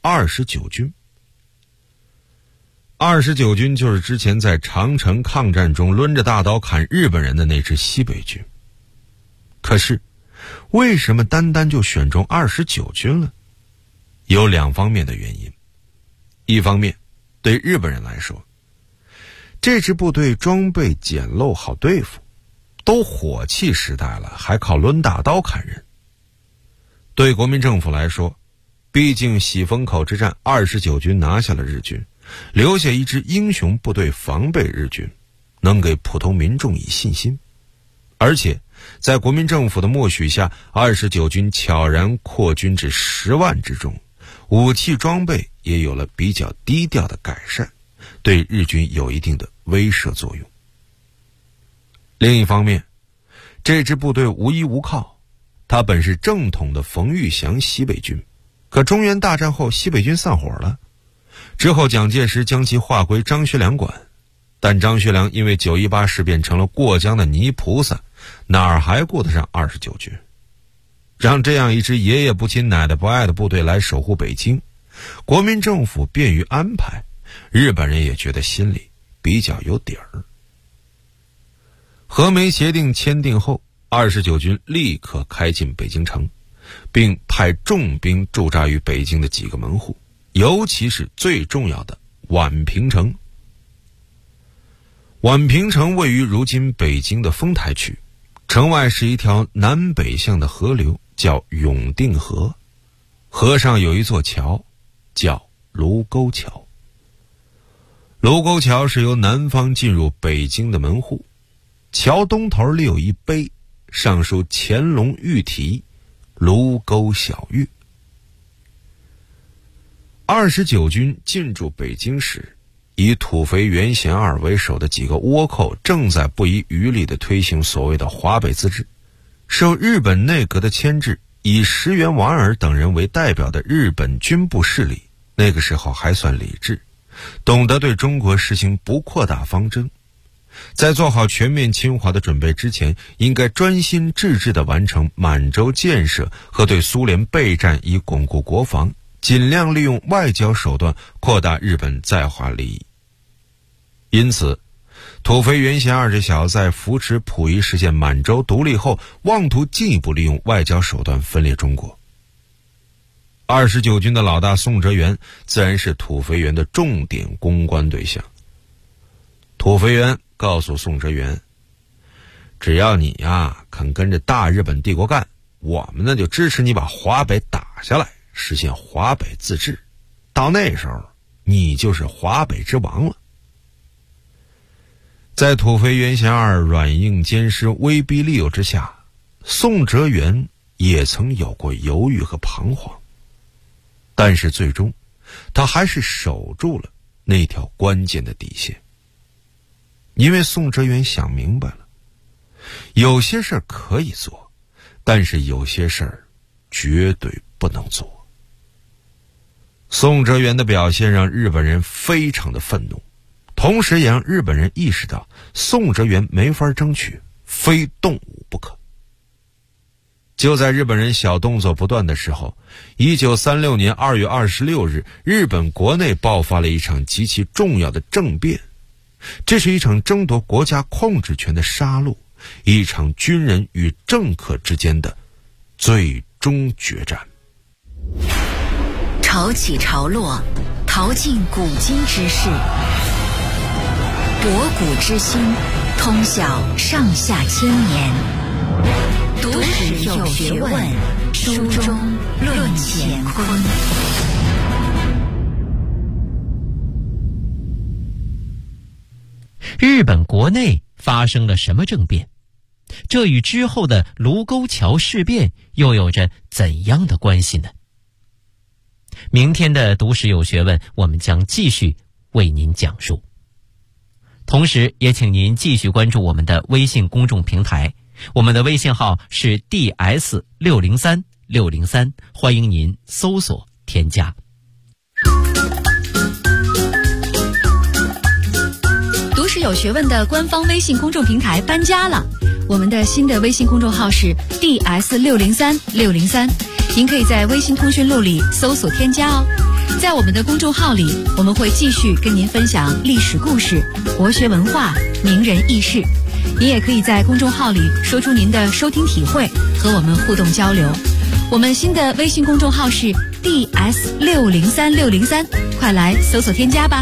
29军。29军就是之前在长城抗战中抡着大刀砍日本人的那支西北军。可是为什么单单就选中29军了？有2方面的原因。一方面，对日本人来说，这支部队装备简陋好对付，都火器时代了，还靠抡大刀砍人。对国民政府来说，毕竟喜峰口之战29军拿下了日军，留下一支英雄部队防备日军，能给普通民众以信心。而且在国民政府的默许下，29军悄然扩军至10万之众，武器装备也有了比较低调的改善，对日军有一定的威慑作用。另一方面，这支部队无依无靠，它本是正统的冯玉祥西北军，可中原大战后西北军散伙了，之后蒋介石将其划归张学良管，但张学良因为918事变成了过江的泥菩萨，哪儿还顾得上29军？让这样一支爷爷不亲奶奶不爱的部队来守护北京，国民政府便于安排，日本人也觉得心里比较有底儿。和美协定签订后，29军立刻开进北京城，并派重兵驻扎于北京的几个门户，尤其是最重要的宛平城。宛平城位于如今北京的丰台区，城外是一条南北向的河流，叫永定河，河上有一座桥，叫卢沟桥。卢沟桥是由南方进入北京的门户，桥东头立有一碑，上书乾隆御题卢沟晓玉。29军进驻北京时， 以土肥原贤二为首的几个倭寇正在不遗余力地推行所谓的华北自治。受日本内阁的牵制，以石原莞尔等人为代表的日本军部势力，那个时候还算理智，懂得对中国实行不扩大方针。在做好全面侵华的准备之前，应该专心致志地完成满洲建设和对苏联备战，以巩固国防，尽量利用外交手段扩大日本在华利益。因此，土肥原贤二这小子在扶持溥仪实现满洲独立后，妄图进一步利用外交手段分裂中国。29军的老大宋哲元自然是土肥原的重点攻关对象。土肥原告诉宋哲元，只要你肯跟着大日本帝国干，我们呢就支持你把华北打下来，实现华北自治，到那时候你就是华北之王了。在土肥原贤二软硬兼施、威逼利诱之下，宋哲元也曾有过犹豫和彷徨，但是最终他还是守住了那条关键的底线。因为宋哲元想明白了，有些事儿可以做，但是有些事儿绝对不能做。宋哲元的表现让日本人非常的愤怒，同时也让日本人意识到宋哲元没法争取，非动武不可。就在日本人小动作不断的时候，1936年2月26日，日本国内爆发了一场极其重要的政变。这是一场争夺国家控制权的杀戮，一场军人与政客之间的最终决战。 潮起潮落，淘尽古今之事，博古之今，通晓上下千年。读史有学问，书中论乾坤。 日本国内发生了什么政变？这与之后的卢沟桥事变又有着怎样的关系呢？明天的读史有学问，我们将继续为您讲述。同时也请您继续关注我们的微信公众平台，我们的微信号是 DS603603，欢迎您搜索添加。 读史有学问的官方微信公众平台搬家了，我们的新的微信公众号是 DS603603，您可以在微信通讯录里搜索添加哦。在我们的公众号里，我们会继续跟您分享历史故事、国学文化、名人轶事。您也可以在公众号里说出您的收听体会，和我们互动交流。我们新的微信公众号是 DS603603，快来搜索添加吧。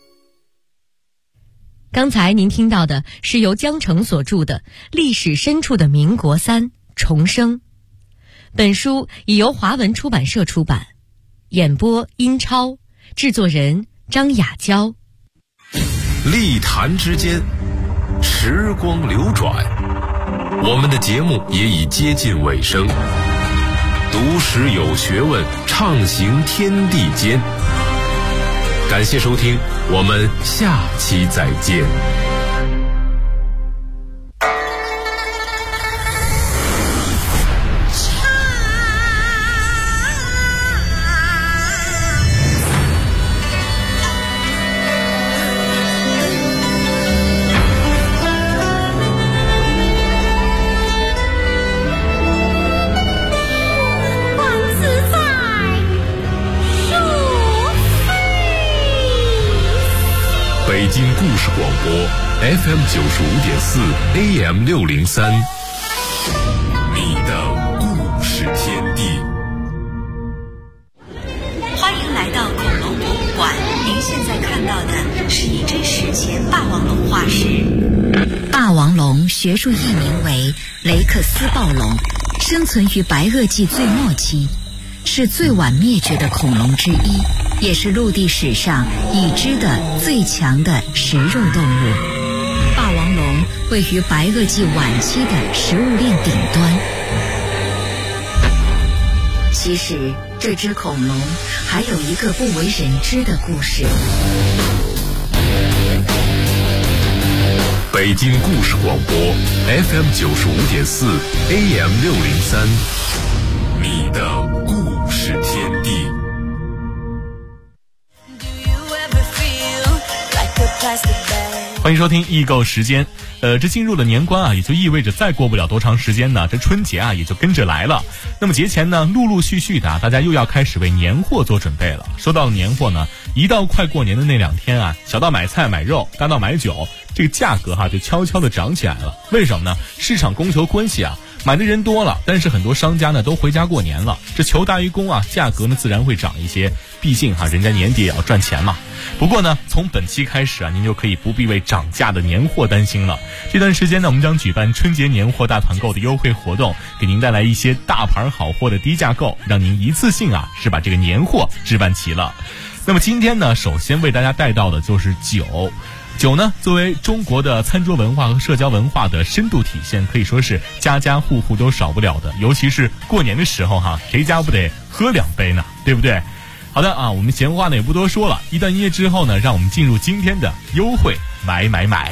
刚才您听到的是由江澄所著的《历史深处的民国三重生》，本书已由华文出版社出版，演播殷超，制作人张雅娇。 历坛之间，时光流转，我们的节目也已接近尾声。读史有学问，畅行天地间。感谢收听，我们下期再见。北京故事广播 FM95.4 AM603， 你的故事天地。 欢迎来到恐龙博物馆，您现在看到的是一只史前霸王龙化石。霸王龙学术译名为雷克斯暴龙，生存于白垩纪最末期，是最晚灭绝的恐龙之一，也是陆地史上已知的最强的食肉动物。霸王龙位于白垩纪晚期的食物链顶端。其实这只恐龙还有一个不为人知的故事。 北京故事广播 FM95.4 AM603，你的故事天地。 欢迎收听易购时间。这进入了年关啊，也就意味着再过不了多长时间呢，这春节啊也就跟着来了。那么节前呢，陆陆续续的大家又要开始为年货做准备了。说到了年货呢，一到快过年的那2天啊，小到买菜买肉，大到买酒，这个价格就悄悄的涨起来了。为什么呢？市场供求关系啊，买的人多了，但是很多商家呢都回家过年了，这求大于供啊，价格呢自然会涨一些，毕竟人家年底也要赚钱嘛。不过呢，从本期开始啊，您就可以不必为涨价的年货担心了。这段时间呢，我们将举办春节年货大团购的优惠活动，给您带来一些大牌好货的低价购，让您一次性是把这个年货置办齐了。那么今天呢，首先为大家带到的就是酒。酒呢，作为中国的餐桌文化和社交文化的深度体现，可以说是家家户户都少不了的。尤其是过年的时候谁家不得喝2杯呢？对不对？好的我们闲话呢也不多说了，一段音乐之后呢，让我们进入今天的优惠买。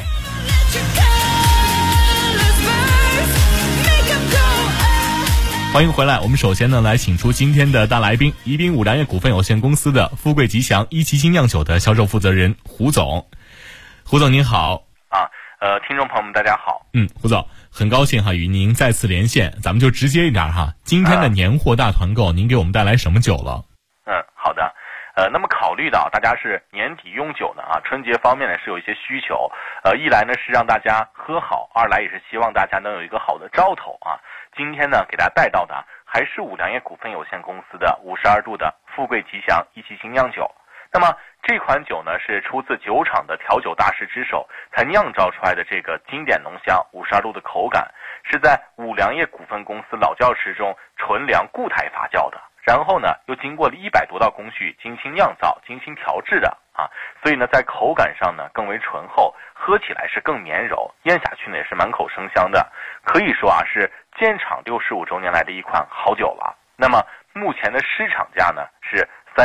欢迎回来，我们首先呢来请出今天的大来宾，宜宾五粮液股份有限公司的富贵吉祥一汽精酿酒的销售负责人胡总。胡总您好。 听众朋友们大家好。 胡总，很高兴与您再次连线，咱们就直接一点今天的年货大团购，您给我们带来什么酒了？ 好的。那么考虑到大家是年底用酒呢春节方面呢是有一些需求，一来呢是让大家喝好，二来也是希望大家能有一个好的兆头今天呢给大家带到的还是五粮液股份有限公司的52度的富贵吉祥一汽精酿酒。那么这款酒呢是出自酒厂的调酒大师之手才酿造出来的，这个经典浓香52度的口感是在五粮液股份公司老窖池中纯粮固态发酵的，然后呢又经过了100多道工序精心酿造精心调制的所以呢在口感上呢更为醇厚，喝起来是更绵柔，咽下去呢也是满口生香的，可以说是建厂65周年来的一款好酒了。那么目前的市场价呢是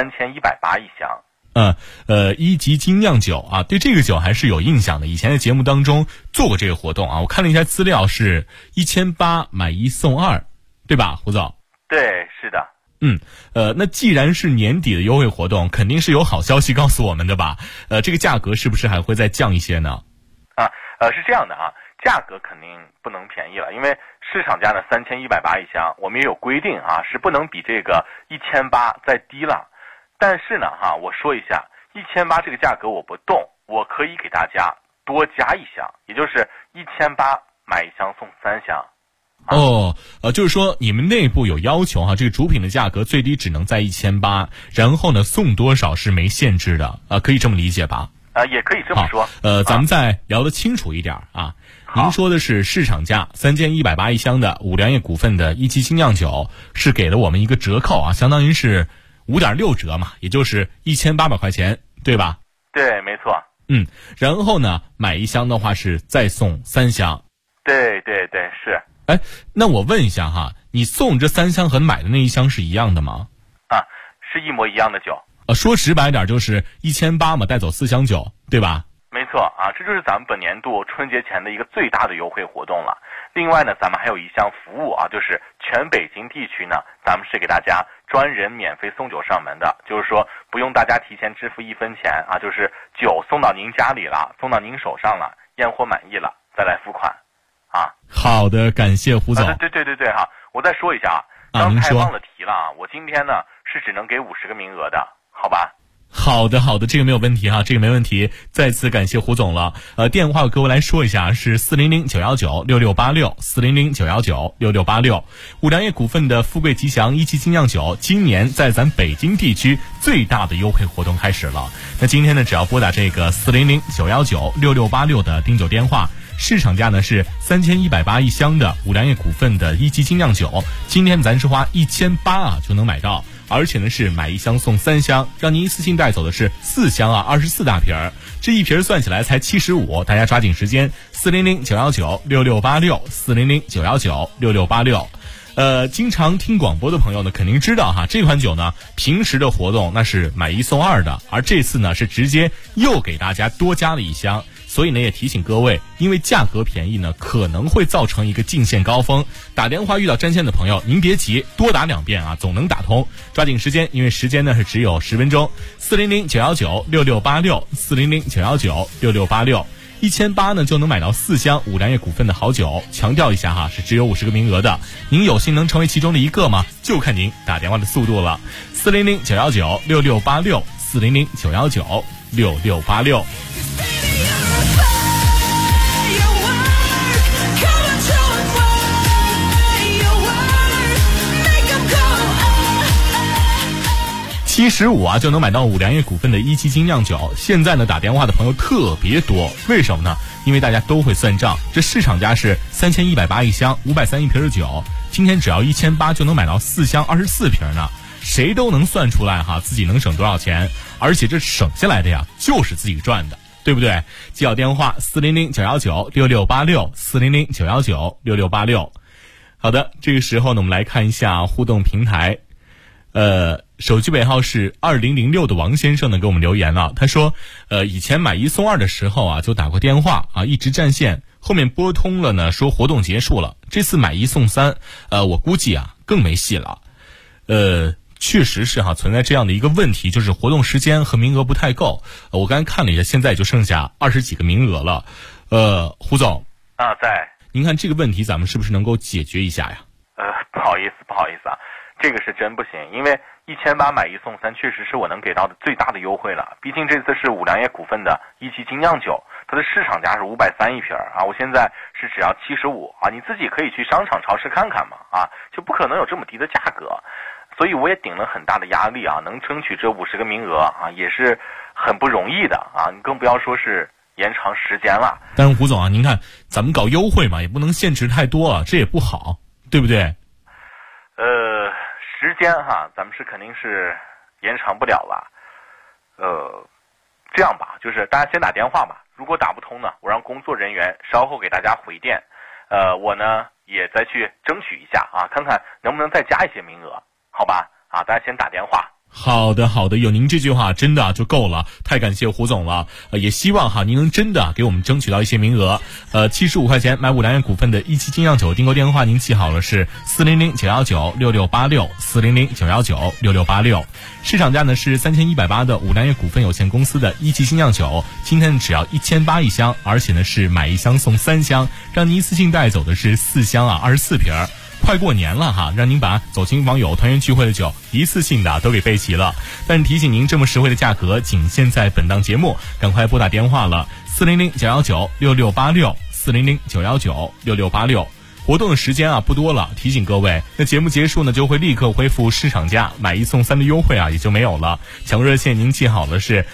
3180一箱。 一级精酿酒对这个酒还是有印象的，以前的节目当中做过这个活动我看了一下资料，是1800买1送2，对吧，胡总？ 对，是的。 那既然是年底的优惠活动，肯定是有好消息告诉我们的吧？这个价格是不是还会再降一些呢？ 是这样的价格肯定不能便宜了，因为市场价呢3180一箱，我们也有规定是不能比这个1800再低了。但是呢我说一下，1800这个价格我不动，我可以给大家多加一箱，也就是1800买1箱送3箱。 就是说你们内部有要求这个主品的价格最低只能在1800，然后呢送多少是没限制的可以这么理解吧？ 也可以这么说。 咱们再聊得清楚一点您说的是市场价3180一箱的五粮液股份的一汽精酿酒，是给了我们一个折扣相当于是5.6折嘛，也就是1800块钱，对吧？ 对，没错。 然后呢买1箱的话是再送3箱。 对，是。 那我问一下你送这3箱和买的那1箱是一样的吗？ 是一模一样的酒。 说直白点就是1800嘛，带走4箱酒，对吧？ 没错这就是咱们本年度春节前的一个最大的优惠活动了。另外呢，咱们还有一项服务就是全北京地区呢，咱们是给大家专人免费送酒上门的，就是说不用大家提前支付1分钱就是酒送到您家里了，送到您手上了，验货满意了再来付款好的，感谢胡总。 对我再说一下刚才忘了提了我今天呢是只能给50个名额的，好吧？ 好的，这个没有问题这个没问题。再次感谢胡总了。电话我各位来说一下，是400-919-6686 400-919-6686。五粮液股份的富贵吉祥一汽精酿酒，今年在咱北京地区最大的优惠活动开始了。那今天呢，只要拨打这个400-919-6686的订酒电话，市场价呢是3180一箱的五粮液股份的一汽精酿酒，今天咱是花1800就能买到。而且呢是买1箱送3箱，让您一次性带走的是4箱24大瓶儿，这一瓶算起来才75，大家抓紧时间，400-919-6686 400-919-6686。经常听广播的朋友呢肯定知道这款酒呢平时的活动那是买1送2的，而这次呢是直接又给大家多加了1箱。 所以呢也提醒各位，因为价格便宜呢可能会造成一个进线高峰，打电话遇到占线的朋友您别急，多打2遍啊，总能打通，抓紧时间，因为时间呢是只有10分钟。400-919-6686，400-919-6686，1800呢就能买到4箱五粮液股份的好酒，强调一下哈，是只有50个名额的，您有幸能成为其中的一个吗？就看您打电话的速度了。400-919-6686，400-919-6686。75啊就能买到五粮液股份的一期精酿酒，现在呢打电话的朋友特别多，为什么呢？因为大家都会算账，这市场价是3180一箱，530一瓶的酒，今天只要1800就能买到4箱24瓶呢，谁都能算出来哈，自己能省多少钱，而且这省下来的呀就是自己赚的，对不对？记好电话400-919-6686，400-919-6686。好的，这个时候呢我们来看一下互动平台。手机尾号是2006的王先生呢给我们留言了，他说以前买1送2的时候啊就打过电话啊，一直占线，后面拨通了呢说活动结束了，这次买1送3，我估计啊更没戏了。确实是哈，存在这样的一个问题，就是活动时间和名额不太够。我刚才看了一下，现在也就剩下20几个名额了。胡总啊，在您看这个问题咱们是不是能够解决一下呀？ 不好意思啊，这个是真不行，因为1800买1送3确实是我能给到的最大的优惠了，毕竟这次是五粮液股份的一期精酿酒，它的市场价是530一瓶啊，我现在是只要75啊，你自己可以去商场超市看看嘛啊，就不可能有这么低的价格，所以我也顶了很大的压力啊，能争取这50个名额啊，也是很不容易的啊，你更不要说是延长时间了。 但是胡总啊，您看咱们搞优惠嘛，也不能限制太多了，这也不好，对不对？ 时间哈，咱们是肯定是延长不了了。这样吧，就是大家先打电话吧，如果打不通呢，我让工作人员稍后给大家回电。我呢也再去争取一下啊，看看能不能再加一些名额，好吧？啊，大家先打电话。 好的，有您这句话真的就够了，太感谢胡总了。也希望哈您能真的给我们争取到一些名额。75块钱买五粮液股份的一期精酿酒，订购电话您记好了是400-919-6686，400-919-6686。市场价呢是3180的五粮液股份有限公司的一期精酿酒，今天只要1800一箱，而且呢是买1箱送3箱，让您一次性带走的是4箱啊24瓶。快过年了哈，让您把走亲访友团圆聚会的酒一次性的都给备齐了。但是提醒您，这么实惠的价格仅限在本档节目，赶快拨打电话了，400-919-6686，400-919-6686。活动的时间啊不多了，提醒各位，那节目结束呢就会立刻恢复市场价，买1送3的优惠啊也就没有了。抢热线您记好了是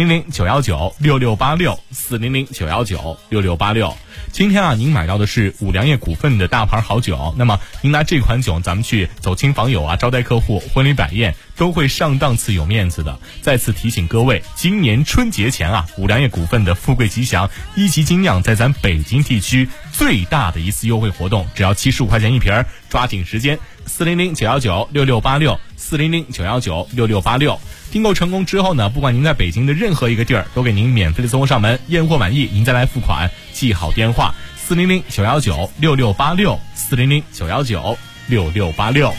400-919-6686，400-919-6686。今天啊您买到的是五粮液股份的大牌好酒，那么您拿这款酒咱们去走亲访友啊，招待客户，婚礼摆宴都会上档次有面子的。再次提醒各位，今年春节前啊，五粮液股份的富贵吉祥一级精酿在咱北京地区最大的一次优惠活动，只要75块钱一瓶，抓紧时间，400-919-6686，400-919-6686。订购成功之后呢，不管您在北京的任何一个地儿，都给您免费的送货上门，验货满意您再来付款。记好电话：400-919-6686，400-919-6686。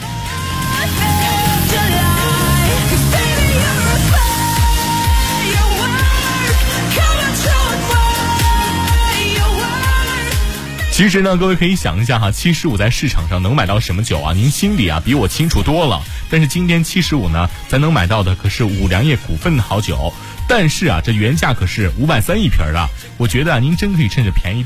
其实呢，各位可以想一下哈，75在市场上能买到什么酒啊？您心里啊比我清楚多了。但是今天75呢，咱能买到的可是五粮液股份的好酒，但是啊，这原价可是530一瓶的。我觉得啊，您真可以趁着便宜